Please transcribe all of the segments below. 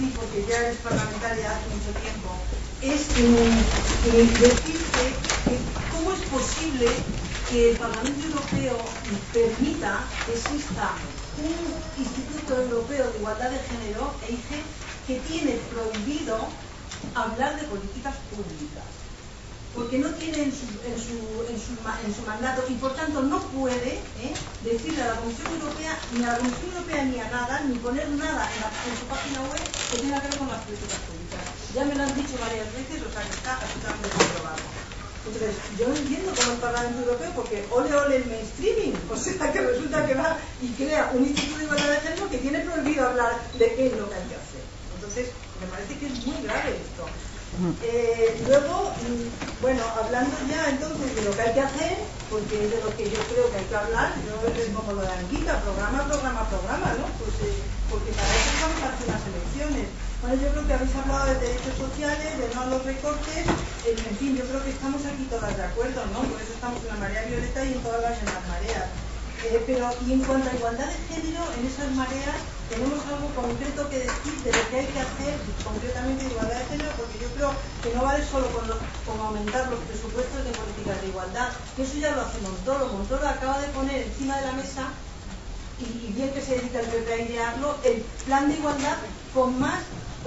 ti, porque ya eres parlamentaria hace mucho tiempo, es decirte que cómo es posible que el Parlamento Europeo permita que exista un Instituto Europeo de Igualdad de Género, EIGE, que tiene prohibido hablar de políticas públicas, porque no tiene en su mandato y por tanto no puede decirle a la Comisión Europea, ni a la Comisión Europea ni a nada, ni poner nada en su página web que tenga que ver con las políticas públicas. Ya me lo han dicho varias veces, o sea que está absolutamente comprobado. Entonces, yo no entiendo cómo el Parlamento Europeo, porque ole ole el mainstreaming, o sea que resulta que va y crea un Instituto de Igualdad de Género que tiene prohibido hablar de qué es lo que hay que hacer. Entonces, me parece que es muy grave esto. Luego, bueno, hablando ya entonces de lo que hay que hacer, porque es de lo que yo creo que hay que hablar, yo es como lo de Anguita, programa, ¿no? Pues porque para eso vamos a hacer unas elecciones. Bueno, yo creo que habéis hablado de derechos sociales, de no a los recortes, en fin, yo creo que estamos aquí todas de acuerdo, ¿no? Por eso estamos en la marea violeta y en todas las demás mareas. Pero, y en cuanto a igualdad de género, en esas mareas tenemos algo concreto que decir de lo que hay que hacer concretamente de igualdad de género, porque yo creo que no vale solo con aumentar los presupuestos de políticas de igualdad, que eso ya lo hace Montoro. Montoro acaba de poner encima de la mesa, y bien que se dedica el PP a idearlo, el plan de igualdad con más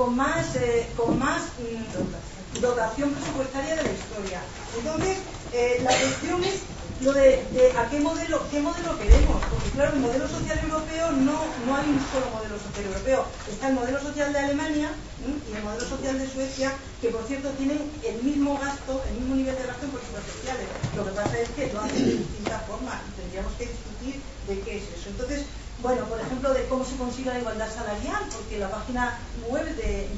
dotación presupuestaria de la historia. Entonces, la cuestión es lo de a qué modelo queremos, porque claro, el modelo social europeo no hay un solo modelo social europeo. Está el modelo social de Alemania y el modelo social de Suecia, que por cierto tienen el mismo gasto, el mismo nivel de gasto en políticas sociales. Lo que pasa es que lo hacen de distintas formas y tendríamos que discutir de qué es eso. Entonces, bueno, por ejemplo, de cómo se consigue la igualdad salarial, porque la página web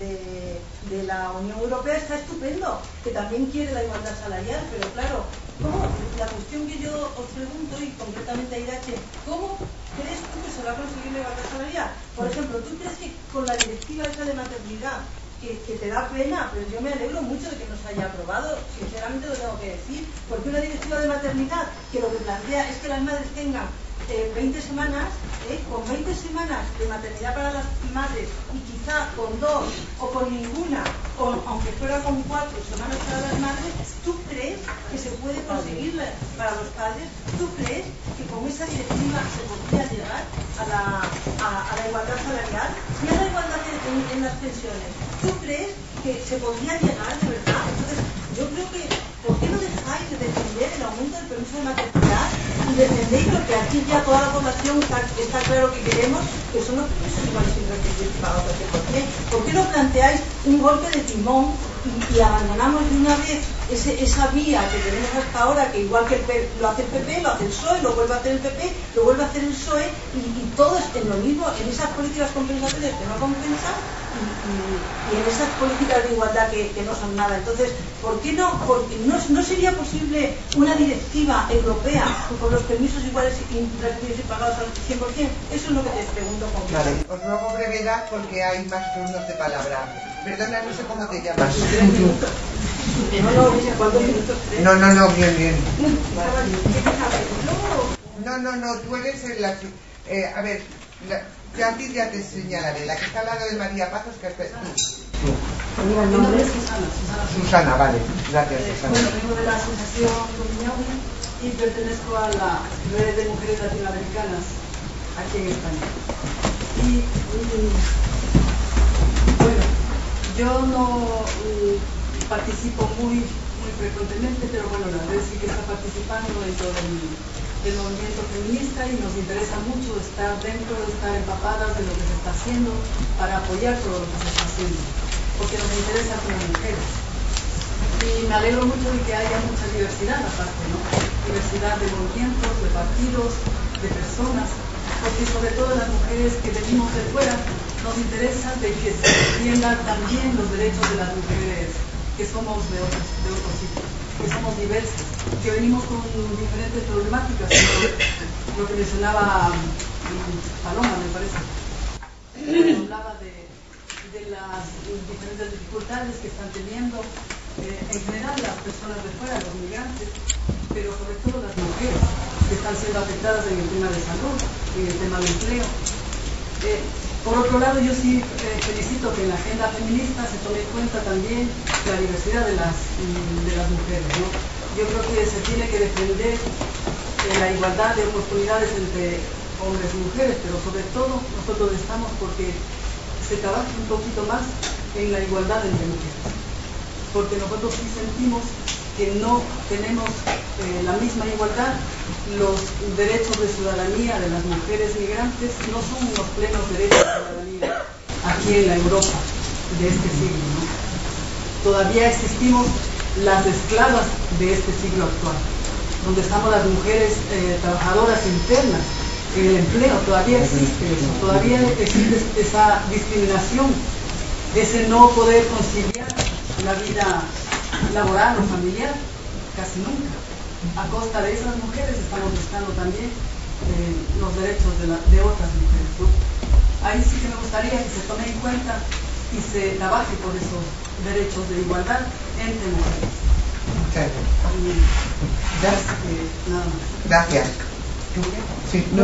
de la Unión Europea está estupendo, que también quiere la igualdad salarial, pero claro, ¿cómo? La cuestión que yo os pregunto, y concretamente a Irache, ¿cómo crees tú que se va a conseguir la igualdad salarial? Por ejemplo, ¿tú crees que con la directiva esa de maternidad, que te da pena, pero yo me alegro mucho de que no se haya aprobado, sinceramente lo tengo que decir, porque una directiva de maternidad que lo que plantea es que las madres tengan 20 semanas, con 20 semanas de maternidad para las madres y quizá con 2 o con ninguna, aunque fuera con 4 semanas para las madres, ¿tú crees que se puede conseguir para los padres? ¿Tú crees que con esa directiva se podría llegar a la igualdad salarial y a la igualdad en las pensiones? ¿Tú crees que se podría llegar de verdad? Entonces, yo creo que, ¿por qué no dejáis de defender el aumento del permiso de maternidad y defendéis lo que aquí ya toda la población está claro que queremos, que son los permisos iguales sin requisitos pagados al 100%? ¿Por qué no planteáis un golpe de timón y abandonamos de una vez esa vía que tenemos hasta ahora, que igual que lo hace el PP, lo hace el PSOE, lo vuelve a hacer el PP, lo vuelve a hacer el PSOE, y todo es en lo mismo, en esas políticas compensatorias que no compensan y en esas políticas de igualdad que no son nada? Entonces, ¿por qué no? Porque no sería posible una directiva europea con los permisos iguales y requisitos pagados al 100%. Eso es lo que te pregunto con Vale, os ruego brevedad porque hay más turnos de palabra. Perdona, no sé cómo te llamas. No, bien. No, tú eres la... a ver, a ti ya te señalaré. La que está al lado de María Pazos, que es tú. Mi nombre es Susana, vale. Gracias, Susana. Bueno, vengo de la Asociación Domiñaui y pertenezco a la Red de Mujeres Latinoamericanas aquí en España. Y bueno, yo no participo muy frecuentemente, pero bueno, la red sí que está participando dentro del movimiento feminista y nos interesa mucho estar dentro, estar empapadas de lo que se está haciendo para apoyar todo lo que se está haciendo, porque nos interesa como mujeres. Y me alegro mucho de que haya mucha diversidad aparte, ¿no? Diversidad de movimientos, de partidos, de personas, porque sobre todo las mujeres que venimos de fuera nos interesa de que se defiendan también los derechos de las mujeres que somos de otros sitios, que somos diversas, que venimos con diferentes problemáticas, lo que mencionaba Paloma, me parece. Hablaba de las diferentes dificultades que están teniendo en general las personas de fuera, los migrantes, pero sobre todo las mujeres que están siendo afectadas en el tema de salud, en el tema de empleo. Por otro lado, yo sí felicito que en la agenda feminista se tome en cuenta también la diversidad de las mujeres, ¿no? Yo creo que se tiene que defender la igualdad de oportunidades entre hombres y mujeres, pero sobre todo nosotros estamos porque se trabaje un poquito más en la igualdad entre mujeres, porque nosotros sí sentimos que no tenemos la misma igualdad. Los derechos de ciudadanía de las mujeres migrantes no son unos plenos derechos de ciudadanía aquí en la Europa de este siglo, ¿no? Todavía existimos las esclavas de este siglo actual, donde estamos las mujeres trabajadoras internas en el empleo. Todavía existe eso, todavía existe esa discriminación, ese no poder conciliar la vida laboral o familiar, casi nunca. A costa de esas mujeres estamos buscando también los derechos de otras mujeres, ¿no? Ahí sí que me gustaría que se tome en cuenta y se trabaje por esos derechos de igualdad entre mujeres. Nada más. Gracias. Sí, no,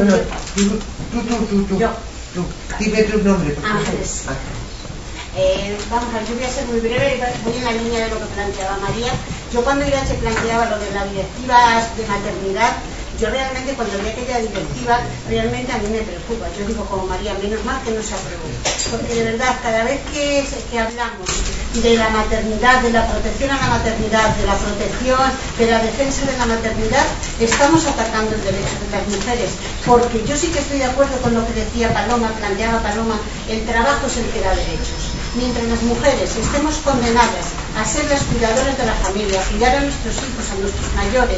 tú. Dime tu nombre. Ángeles. Vamos a ver, yo voy a ser muy breve, voy en la línea de lo que planteaba María. Yo cuando se planteaba lo de la directiva de maternidad, yo realmente cuando vi aquella directiva, realmente a mí me preocupa. Yo digo como María, menos mal que no se aprobó. Porque de verdad, cada vez que hablamos de la maternidad, de la protección a la maternidad, de la protección, de la defensa de la maternidad, estamos atacando el derecho de las mujeres. Porque yo sí que estoy de acuerdo con lo que decía Paloma, planteaba Paloma, el trabajo es el que da derechos. Mientras las mujeres estemos condenadas a ser las cuidadoras de la familia, a cuidar a nuestros hijos, a nuestros mayores,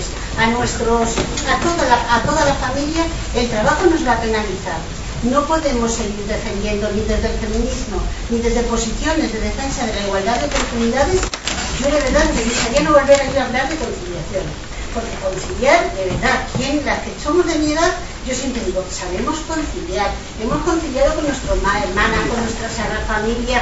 a toda la familia, el trabajo nos va a penalizar. No podemos seguir defendiendo ni desde el feminismo, ni desde posiciones de defensa de la igualdad de oportunidades. Yo de verdad me gustaría no volver a hablar de conciliación. Porque conciliar, de verdad, las que somos de mi edad, yo siempre digo, sabemos conciliar. Hemos conciliado con nuestra hermana, con nuestras familias,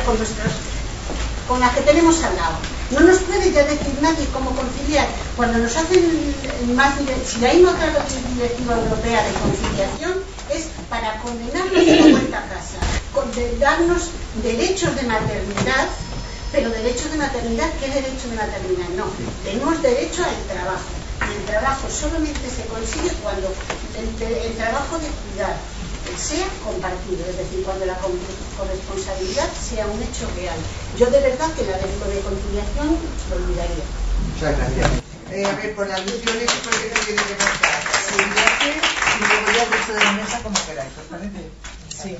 con las que tenemos al lado. No nos puede ya decir nadie cómo conciliar. Cuando nos hacen más, si hay otra directiva europea de conciliación, es para condenarnos a la vuelta a casa, darnos derechos de maternidad. Pero derechos de maternidad, ¿qué derecho de maternidad? No, tenemos derecho al trabajo. El trabajo solamente se consigue cuando el trabajo de cuidar sea compartido, es decir, cuando la corresponsabilidad sea un hecho real. Yo de verdad que la de conciliación lo olvidaría. Muchas gracias. A ver, por alusiones, ¿por qué no tiene que pasar? Y luego ya el resto de la mesa como queráis, ¿os parece? Sí.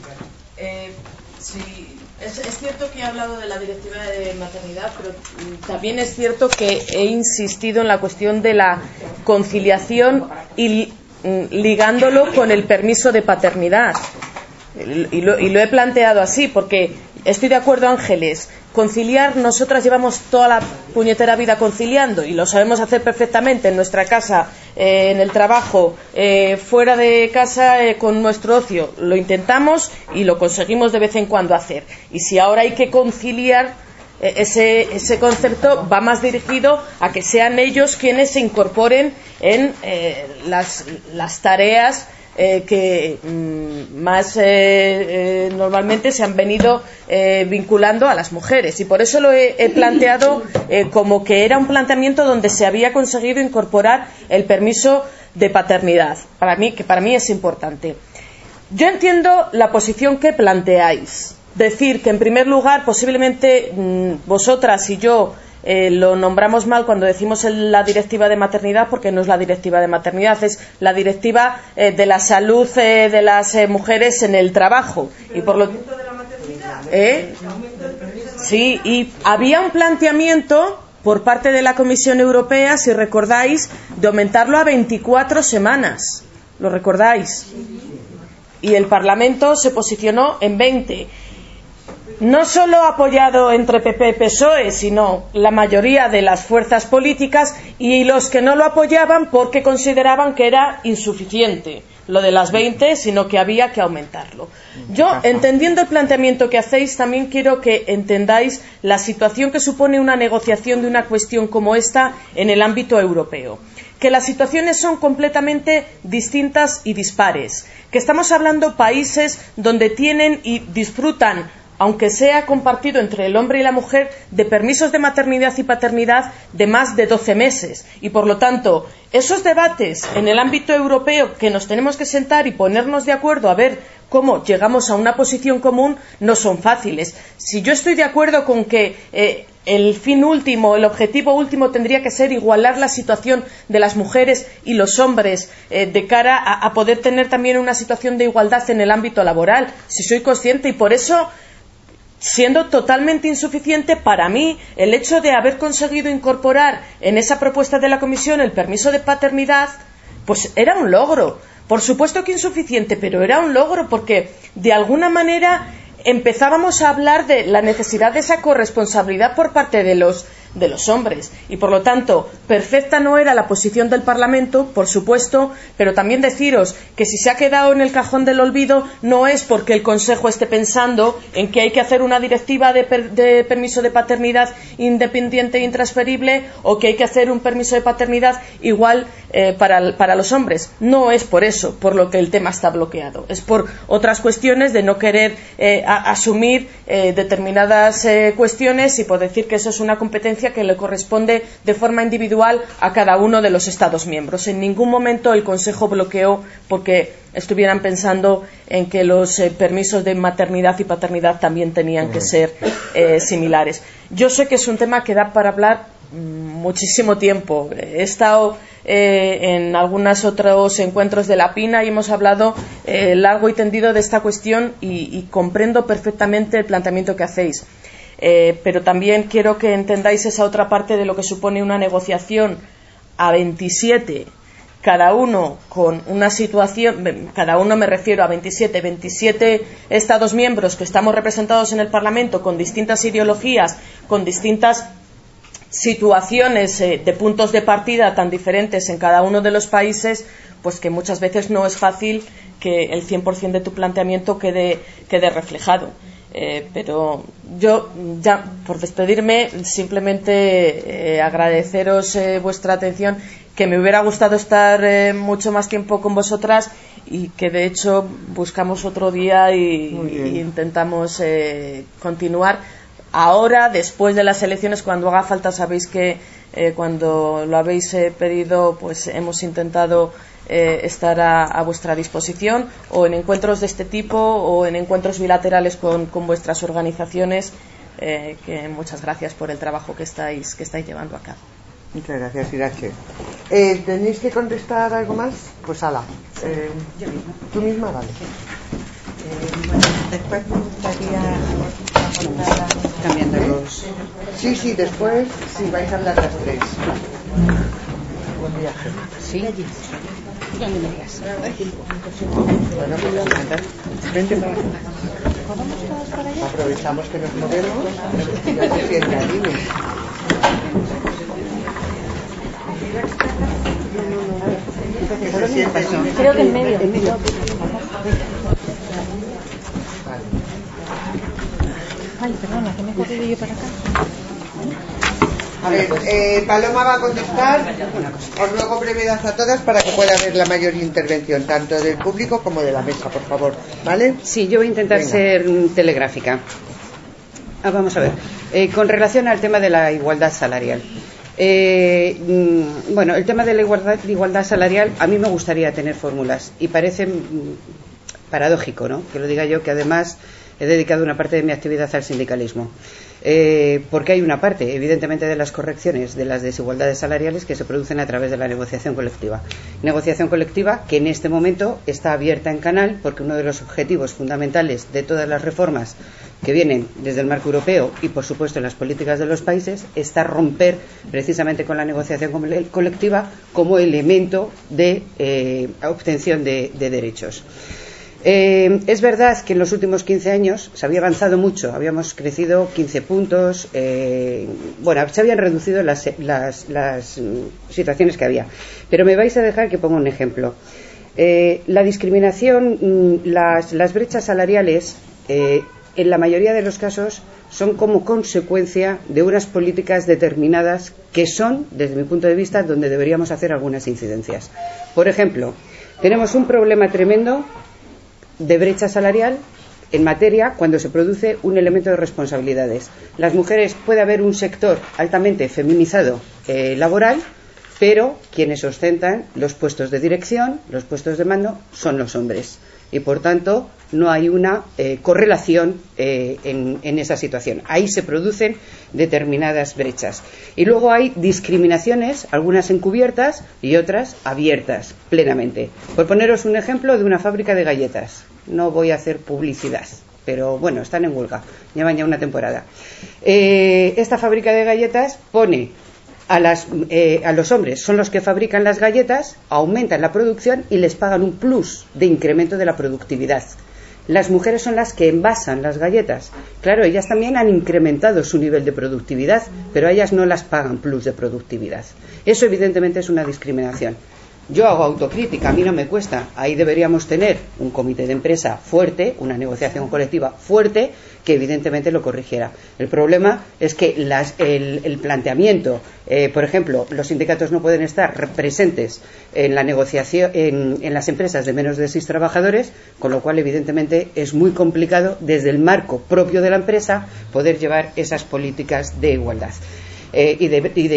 Sí, es cierto que he hablado de la directiva de maternidad, pero también es cierto que he insistido en la cuestión de la conciliación y ligándolo con el permiso de paternidad. Y lo he planteado así, porque estoy de acuerdo, Ángeles, conciliar, nosotras llevamos toda la puñetera vida conciliando y lo sabemos hacer perfectamente en nuestra casa, en el trabajo, fuera de casa, con nuestro ocio. Lo intentamos y lo conseguimos de vez en cuando hacer. Y si ahora hay que conciliar, ese concepto va más dirigido a que sean ellos quienes se incorporen en las tareas que más normalmente se han venido vinculando a las mujeres, y por eso lo he planteado como que era un planteamiento donde se había conseguido incorporar el permiso de paternidad. Para mí es importante. Yo entiendo la posición que planteáis, decir que en primer lugar posiblemente vosotras y yo lo nombramos mal cuando decimos la directiva de maternidad, porque no es la directiva de maternidad, es la directiva de la salud de las mujeres en el trabajo. Y por lo sí, y había un planteamiento por parte de la Comisión Europea, si recordáis, de aumentarlo a 24 semanas. ¿Lo recordáis? Y el Parlamento se posicionó en 20. no solo apoyado entre PP y PSOE, sino la mayoría de las fuerzas políticas, y los que no lo apoyaban porque consideraban que era insuficiente lo de las 20, sino que había que aumentarlo. Yo, entendiendo el planteamiento que hacéis, también quiero que entendáis la situación que supone una negociación de una cuestión como esta en el ámbito europeo. Que las situaciones son completamente distintas y dispares, que estamos hablando de países donde tienen y disfrutan, aunque sea compartido entre el hombre y la mujer, de permisos de maternidad y paternidad de más de 12 meses. Y, por lo tanto, esos debates en el ámbito europeo, que nos tenemos que sentar y ponernos de acuerdo a ver cómo llegamos a una posición común, no son fáciles. Si yo estoy de acuerdo con que el fin último, el objetivo último tendría que ser igualar la situación de las mujeres y los hombres de cara a poder tener también una situación de igualdad en el ámbito laboral, si soy consciente, y por eso, siendo totalmente insuficiente, para mí el hecho de haber conseguido incorporar en esa propuesta de la Comisión el permiso de paternidad, pues era un logro. Por supuesto que insuficiente, pero era un logro, porque de alguna manera empezábamos a hablar de la necesidad de esa corresponsabilidad por parte de los hombres, y por lo tanto perfecta no era la posición del Parlamento, por supuesto, pero también deciros que si se ha quedado en el cajón del olvido no es porque el Consejo esté pensando en que hay que hacer una directiva de permiso de paternidad independiente e intransferible, o que hay que hacer un permiso de paternidad igual para los hombres. No es por eso por lo que el tema está bloqueado, es por otras cuestiones de no querer asumir determinadas cuestiones, y por decir que eso es una competencia que le corresponde de forma individual a cada uno de los Estados miembros. En ningún momento el Consejo bloqueó porque estuvieran pensando en que los permisos de maternidad y paternidad también tenían que ser similares. Yo sé que es un tema que da para hablar muchísimo tiempo. He estado en algunos otros encuentros de la PINA y hemos hablado largo y tendido de esta cuestión, y comprendo perfectamente el planteamiento que hacéis. Pero también quiero que entendáis esa otra parte de lo que supone una negociación a 27, cada uno con una situación, cada uno me refiero a 27 Estados miembros que estamos representados en el Parlamento, con distintas ideologías, con distintas situaciones de puntos de partida tan diferentes en cada uno de los países, pues que muchas veces no es fácil que el 100% de tu planteamiento quede reflejado. Pero yo, ya por despedirme, simplemente agradeceros vuestra atención, que me hubiera gustado estar mucho más tiempo con vosotras, y que de hecho buscamos otro día y intentamos continuar. Ahora, después de las elecciones, cuando haga falta, sabéis que cuando lo habéis pedido, pues hemos intentado estar a vuestra disposición, o en encuentros de este tipo o en encuentros bilaterales con vuestras organizaciones, que muchas gracias por el trabajo que estáis llevando a cabo. Muchas gracias, Irache. ¿Tenéis que contestar algo más? Pues ala. Yo misma. ¿Tú misma? Vale. Después me gustaría cambiando los... Sí, después, sí, vais a hablar las tres. Buen viaje. Sí. ¿Dónde me digas? Bueno, pues vente para acá. Aprovechamos que nos movemos. Ya se sienta, dime. Creo que en medio. Ay, perdona, que me he corrido yo para acá. A ver, Paloma va a contestar. Os ruego brevedad a todas para que pueda haber la mayor intervención, tanto del público como de la mesa, por favor. ¿Vale? Sí, yo voy a intentar ser telegráfica. Vamos a ver. Con relación al tema de la igualdad salarial. Bueno, el tema de la igualdad salarial, a mí me gustaría tener fórmulas, y parece paradójico, ¿no?, que lo diga yo, que además he dedicado una parte de mi actividad al sindicalismo, porque hay una parte, evidentemente, de las correcciones de las desigualdades salariales que se producen a través de la negociación colectiva que en este momento está abierta en canal, porque uno de los objetivos fundamentales de todas las reformas que vienen desde el marco europeo y, por supuesto, en las políticas de los países, está romper precisamente con la negociación colectiva como elemento de obtención de derechos. Es verdad que en los últimos 15 años se había avanzado mucho, habíamos crecido 15 puntos, se habían reducido las situaciones que había. Pero me vais a dejar que ponga un ejemplo. La discriminación, las brechas salariales, en la mayoría de los casos, son como consecuencia de unas políticas determinadas que son, desde mi punto de vista, donde deberíamos hacer algunas incidencias. Por ejemplo, tenemos un problema tremendo de brecha salarial en materia cuando se produce un elemento de responsabilidades. Las mujeres, puede haber un sector altamente feminizado laboral, pero quienes ostentan los puestos de dirección, los puestos de mando, son los hombres. Y por tanto no hay una correlación en esa situación. Ahí se producen determinadas brechas. Y luego hay discriminaciones, algunas encubiertas y otras abiertas plenamente. Por poneros un ejemplo de una fábrica de galletas. No voy a hacer publicidad, pero bueno, están en huelga, llevan ya una temporada. Esta fábrica de galletas pone a los hombres, son los que fabrican las galletas, aumentan la producción y les pagan un plus de incremento de la productividad. Las mujeres son las que envasan las galletas. Claro, ellas también han incrementado su nivel de productividad, pero a ellas no las pagan plus de productividad. Eso evidentemente es una discriminación. Yo hago autocrítica, a mí no me cuesta. Ahí deberíamos tener un comité de empresa fuerte, una negociación colectiva fuerte, que evidentemente lo corrigiera. El problema es que el planteamiento, por ejemplo, los sindicatos no pueden estar presentes en la negociación en las empresas de menos de 6 trabajadores, con lo cual evidentemente es muy complicado desde el marco propio de la empresa poder llevar esas políticas de igualdad. Y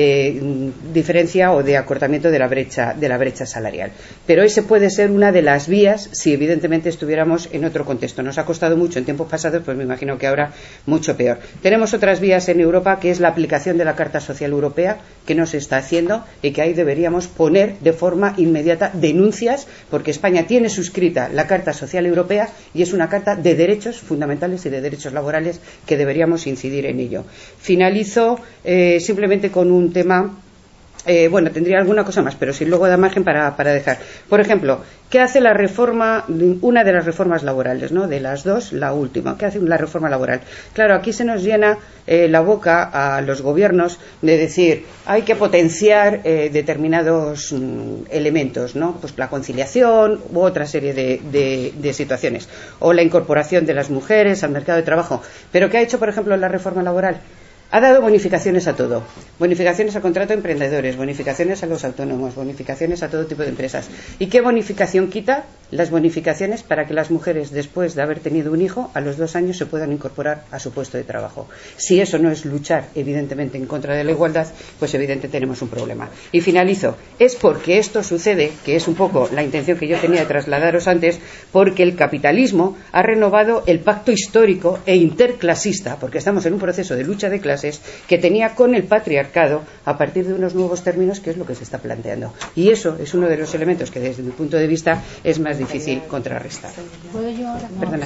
de diferencia o de acortamiento de la brecha salarial. Pero ese puede ser una de las vías si evidentemente estuviéramos en otro contexto. Nos ha costado mucho en tiempos pasados, pues me imagino que ahora mucho peor. Tenemos otras vías en Europa, que es la aplicación de la Carta Social Europea, que no se está haciendo y que ahí deberíamos poner de forma inmediata denuncias, porque España tiene suscrita la Carta Social Europea y es una carta de derechos fundamentales y de derechos laborales que deberíamos incidir en ello. Finalizo simplemente con un tema, tendría alguna cosa más, pero si luego da margen para dejar. Por ejemplo, ¿qué hace la reforma, una de las reformas laborales, ¿no? De las dos, la última? ¿Qué hace la reforma laboral? Claro, aquí se nos llena la boca a los gobiernos de decir, hay que potenciar determinados elementos, ¿no? Pues la conciliación u otra serie de situaciones, o la incorporación de las mujeres al mercado de trabajo. Pero ¿qué ha hecho, por ejemplo, la reforma laboral? Ha dado bonificaciones a todo, bonificaciones a contrato de emprendedores, bonificaciones a los autónomos, bonificaciones a todo tipo de empresas. ¿Y qué bonificación quita? Las bonificaciones para que las mujeres, después de haber tenido un hijo, a los 2 años se puedan incorporar a su puesto de trabajo. Si eso no es luchar, evidentemente, en contra de la igualdad, pues evidentemente tenemos un problema. Y finalizo. Es porque esto sucede, que es un poco la intención que yo tenía de trasladaros antes, porque el capitalismo ha renovado el pacto histórico e interclasista, porque estamos en un proceso de lucha de clases que tenía con el patriarcado a partir de unos nuevos términos, que es lo que se está planteando. Y eso es uno de los elementos que desde mi punto de vista es más difícil contrarrestar. ¿Puedo yo ahora? Perdona.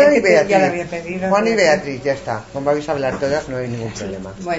Juan y Beatriz, ya está. Como vais a hablar todas, no hay ningún problema. Bueno,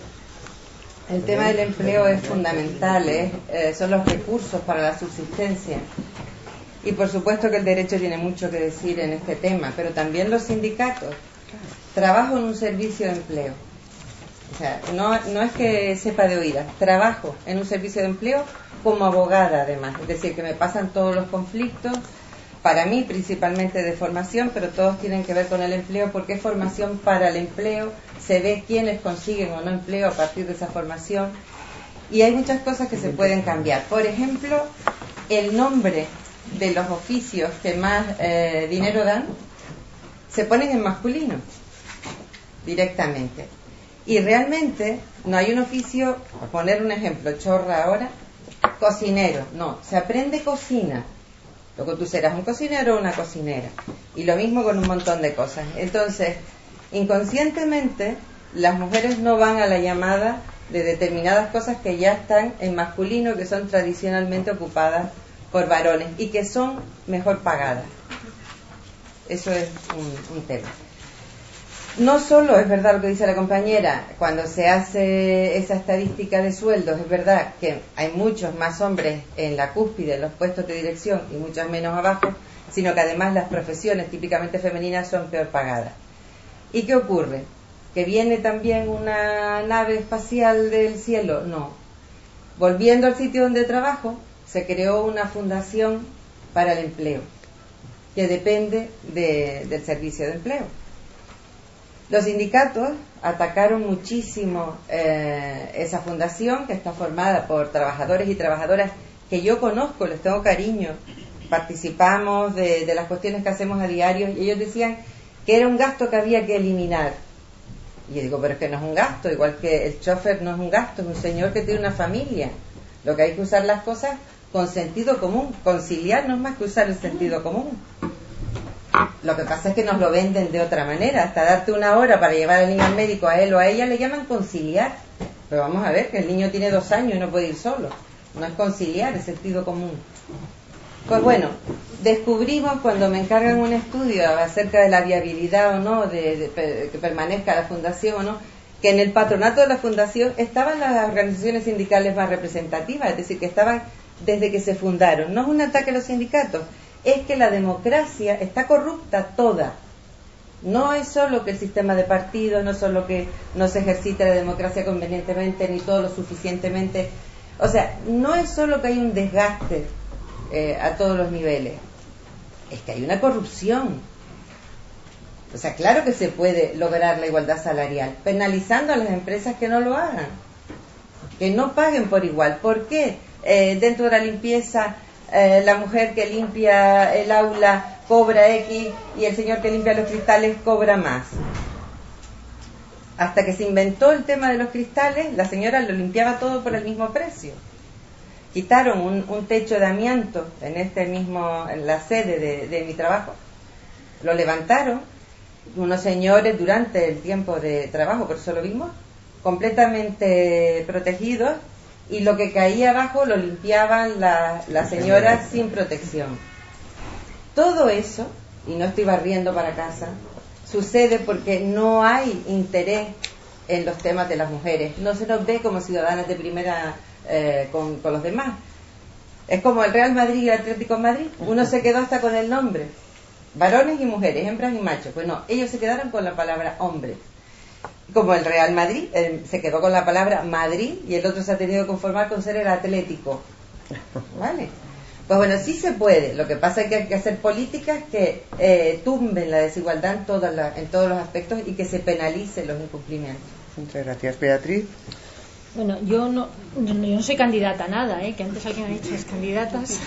el tema del empleo es fundamental, son los recursos para la subsistencia. Y por supuesto que el derecho tiene mucho que decir en este tema, pero también los sindicatos. Trabajo en un servicio de empleo. O sea, no es que sepa de oídas, trabajo en un servicio de empleo como abogada además, es decir, que me pasan todos los conflictos, para mí principalmente de formación, pero todos tienen que ver con el empleo, porque es formación para el empleo, se ve quiénes consiguen o no empleo a partir de esa formación, y hay muchas cosas que se pueden cambiar. Por ejemplo, el nombre de los oficios que más dinero dan se ponen en masculino directamente. Y realmente no hay un oficio, por poner un ejemplo, chorra ahora, cocinero. No, se aprende cocina. Luego tú serás un cocinero o una cocinera. Y lo mismo con un montón de cosas. Entonces, inconscientemente, las mujeres no van a la llamada de determinadas cosas que ya están en masculino, que son tradicionalmente ocupadas por varones y que son mejor pagadas. Eso es un tema. No solo es verdad lo que dice la compañera, cuando se hace esa estadística de sueldos, es verdad que hay muchos más hombres en la cúspide, en los puestos de dirección, y muchos menos abajo, sino que además las profesiones típicamente femeninas son peor pagadas. ¿Y qué ocurre? ¿Que viene también una nave espacial del cielo? No. Volviendo al sitio donde trabajo, se creó una fundación para el empleo, que depende del servicio de empleo. Los sindicatos atacaron muchísimo esa fundación, que está formada por trabajadores y trabajadoras que yo conozco, les tengo cariño, participamos de las cuestiones que hacemos a diario, y ellos decían que era un gasto que había que eliminar. Y yo digo, pero es que no es un gasto, igual que el chofer no es un gasto, es un señor que tiene una familia. Lo que hay que usar las cosas con sentido común, conciliar no es más que usar el sentido común. Lo que pasa es que nos lo venden de otra manera, hasta darte una hora para llevar al niño al médico, a él o a ella, le llaman conciliar. Pero vamos a ver, que el niño tiene 2 años y no puede ir solo. No es conciliar, es sentido común. Pues bueno, descubrimos cuando me encargan un estudio acerca de la viabilidad o no, de que permanezca la fundación o no, que en el patronato de la fundación estaban las organizaciones sindicales más representativas, es decir, que estaban desde que se fundaron. No es un ataque a los sindicatos, es que la democracia está corrupta toda. No es solo que el sistema de partidos, no es solo que no se ejercita la democracia convenientemente ni todo lo suficientemente. O sea, no es solo que hay un desgaste a todos los niveles, es que hay una corrupción. O sea, claro que se puede lograr la igualdad salarial penalizando a las empresas que no lo hagan, que no paguen por igual. ¿Por qué dentro de la limpieza la mujer que limpia el aula cobra X y el señor que limpia los cristales cobra más? Hasta que se inventó el tema de los cristales, la señora lo limpiaba todo por el mismo precio. Quitaron un techo de amianto en la sede de mi trabajo, lo levantaron unos señores durante el tiempo de trabajo, por eso lo vimos, completamente protegidos, y lo que caía abajo lo limpiaban las señoras sin protección. Todo eso, y no estoy barriendo para casa, sucede porque no hay interés en los temas de las mujeres, no se nos ve como ciudadanas de primera con los demás. Es como el Real Madrid y el Atlético de Madrid, uno se quedó hasta con el nombre, varones y mujeres, hembras y machos. Pues no, ellos se quedaron con la palabra hombre. Como el Real Madrid se quedó con la palabra Madrid y el otro se ha tenido que conformar con ser el Atlético. ¿Vale? Pues bueno, sí se puede. Lo que pasa es que hay que hacer políticas que tumben la desigualdad en todos los aspectos y que se penalicen los incumplimientos. Muchas gracias, Beatriz. Bueno, yo no soy candidata a nada, que antes alguien ha dicho las candidatas.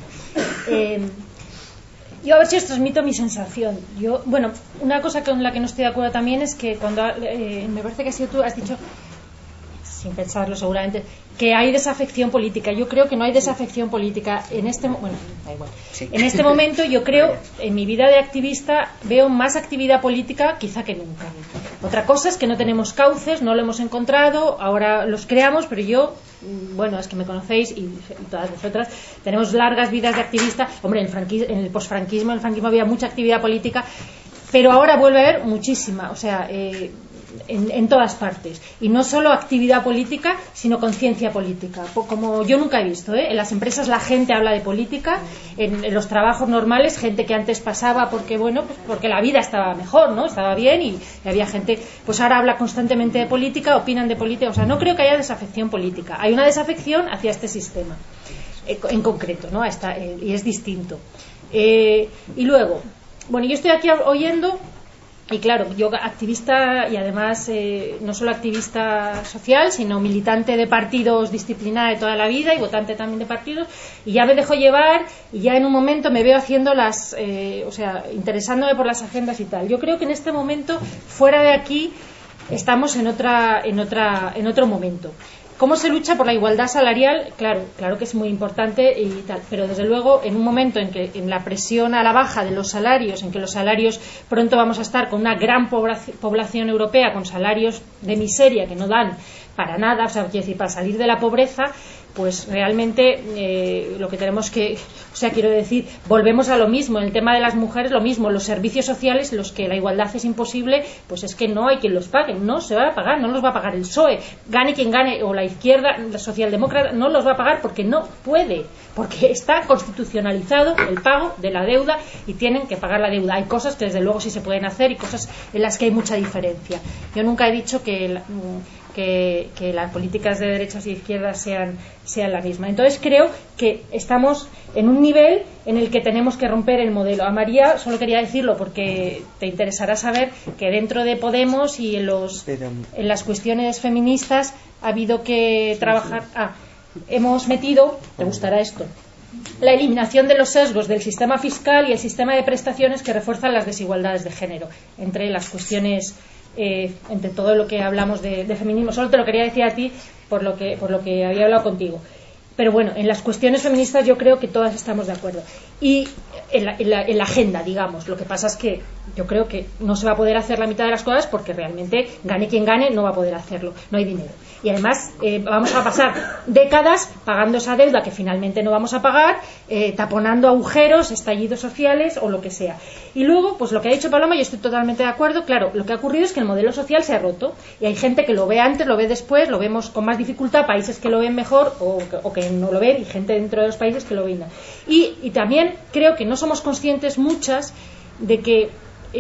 Yo a ver si os transmito mi sensación. Bueno, una cosa con la que no estoy de acuerdo también es que cuando me parece que tú has dicho, sin pensarlo seguramente, que hay desafección política. Yo creo que no hay desafección política en este da igual. Sí. En este momento yo creo, en mi vida de activista, veo más actividad política quizá que nunca. Otra cosa es que no tenemos cauces, no lo hemos encontrado, ahora los creamos, pero yo, bueno, es que me conocéis y todas vosotras, tenemos largas vidas de activista. Hombre, en el posfranquismo, en el franquismo había mucha actividad política, pero ahora vuelve a haber muchísima, o sea, en todas partes, y no solo actividad política sino conciencia política, como yo nunca he visto, en las empresas la gente habla de política, en los trabajos normales gente que antes pasaba porque porque la vida estaba mejor, ¿no? Estaba bien y había gente, pues ahora habla constantemente de política, opinan de política. O sea, no creo que haya desafección política, hay una desafección hacia este sistema en concreto, ¿no? Y es distinto. Y luego, bueno, yo estoy aquí oyendo. Y claro, yo activista y además no solo activista social, sino militante de partidos disciplinada de toda la vida y votante también de partidos, y ya me dejo llevar y ya en un momento me veo haciendo interesándome por las agendas y tal. Yo creo que en este momento, fuera de aquí, estamos en otro momento. ¿Cómo se lucha por la igualdad salarial? Claro que es muy importante y tal, pero desde luego en un momento en que en la presión a la baja de los salarios, en que los salarios pronto vamos a estar con una gran población europea con salarios de miseria que no dan para nada, o sea, quiero decir, para salir de la pobreza, pues realmente lo que tenemos que, o sea, quiero decir, volvemos a lo mismo, en el tema de las mujeres lo mismo, los servicios sociales, los que la igualdad es imposible, pues es que no hay quien los pague, no se va a pagar, no los va a pagar el PSOE, gane quien gane, o la izquierda, la socialdemócrata, no los va a pagar porque no puede, porque está constitucionalizado el pago de la deuda y tienen que pagar la deuda. Hay cosas que desde luego sí se pueden hacer y cosas en las que hay mucha diferencia. Yo nunca he dicho que las políticas de derechas y izquierdas sean la misma. Entonces creo que estamos en un nivel en el que tenemos que romper el modelo. A María solo quería decirlo porque te interesará saber que dentro de Podemos y en las cuestiones feministas ha habido que trabajar. Hemos metido, te gustará esto, la eliminación de los sesgos del sistema fiscal y el sistema de prestaciones que refuerzan las desigualdades de género entre las cuestiones, entre todo lo que hablamos de feminismo. Solo te lo quería decir a ti por lo que había hablado contigo. Pero bueno, en las cuestiones feministas yo creo que todas estamos de acuerdo. Y en la agenda, digamos, lo que pasa es que yo creo que no se va a poder hacer la mitad de las cosas porque realmente gane quien gane no va a poder hacerlo, no hay dinero. Y además vamos a pasar décadas pagando esa deuda que finalmente no vamos a pagar, taponando agujeros, estallidos sociales o lo que sea. Y luego, pues lo que ha dicho Paloma, yo estoy totalmente de acuerdo. Claro, lo que ha ocurrido es que el modelo social se ha roto y hay gente que lo ve antes, lo ve después, lo vemos con más dificultad, países que lo ven mejor o que no lo ven y gente dentro de los países que lo ven. Y también creo que no somos conscientes muchas de que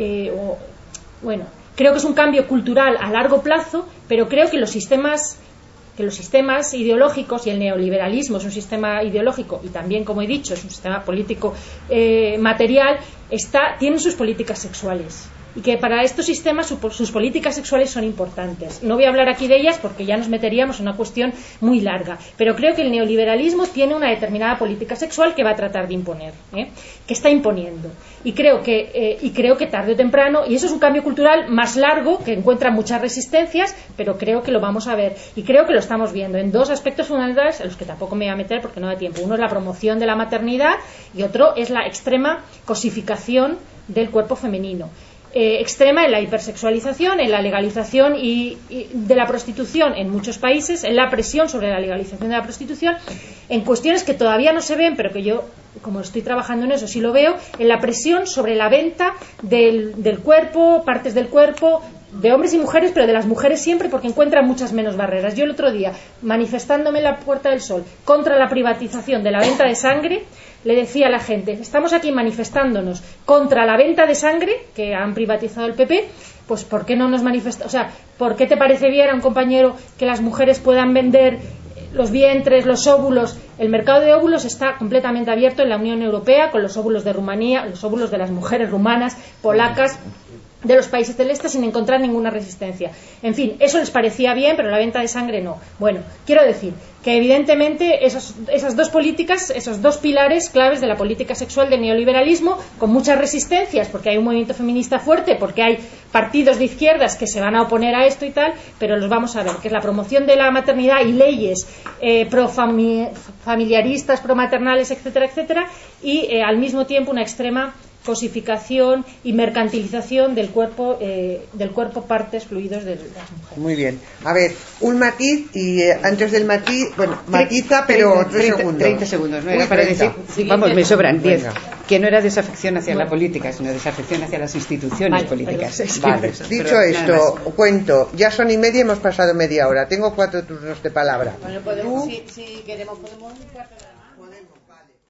creo que es un cambio cultural a largo plazo, pero creo que los sistemas ideológicos, y el neoliberalismo es un sistema ideológico y también, como he dicho, es un sistema político material, tienen sus políticas sexuales. Y que para estos sistemas sus políticas sexuales son importantes. No voy a hablar aquí de ellas porque ya nos meteríamos en una cuestión muy larga, pero creo que el neoliberalismo tiene una determinada política sexual que va a tratar de imponer, que está imponiendo. Y creo que tarde o temprano, y eso es un cambio cultural más largo, que encuentra muchas resistencias, pero creo que lo vamos a ver. Y creo que lo estamos viendo en dos aspectos fundamentales, a los que tampoco me voy a meter porque no da tiempo. Uno es la promoción de la maternidad y otro es la extrema cosificación del cuerpo femenino. Extrema en la hipersexualización, en la legalización de la prostitución en muchos países, en la presión sobre la legalización de la prostitución, en cuestiones que todavía no se ven, pero que yo, como estoy trabajando en eso, sí lo veo, en la presión sobre la venta del cuerpo, partes del cuerpo, de hombres y mujeres, pero de las mujeres siempre, porque encuentran muchas menos barreras. Yo el otro día, manifestándome en la Puerta del Sol contra la privatización de la venta de sangre, le decía a la gente, estamos aquí manifestándonos contra la venta de sangre que han privatizado el PP, pues ¿por qué no nos manifestamos? O sea, ¿por qué te parece bien a un compañero que las mujeres puedan vender los vientres, los óvulos? El mercado de óvulos está completamente abierto en la Unión Europea, con los óvulos de Rumanía, los óvulos de las mujeres rumanas, polacas, de los países del este, sin encontrar ninguna resistencia. En fin, eso les parecía bien, pero la venta de sangre no. Bueno, quiero decir que evidentemente esas dos políticas, esos dos pilares claves de la política sexual del neoliberalismo, con muchas resistencias, porque hay un movimiento feminista fuerte, porque hay partidos de izquierdas que se van a oponer a esto y tal, pero los vamos a ver, que es la promoción de la maternidad y leyes familiaristas, promaternales, etcétera, etcétera, y al mismo tiempo una extrema cosificación y mercantilización del cuerpo partes, fluidos de las mujeres. Muy bien. A ver, un matiz y antes del matiz, bueno, matiza, pero 30 segundos. No era para decir, vamos, me sobran 10. Que no era desafección hacia la política, sino desafección hacia las instituciones políticas. Vale. Dicho esto, cuento, ya son 1:30, hemos pasado media hora. Tengo 4 turnos de palabra. Bueno, podemos, si queremos, podemos un cuarto de hora.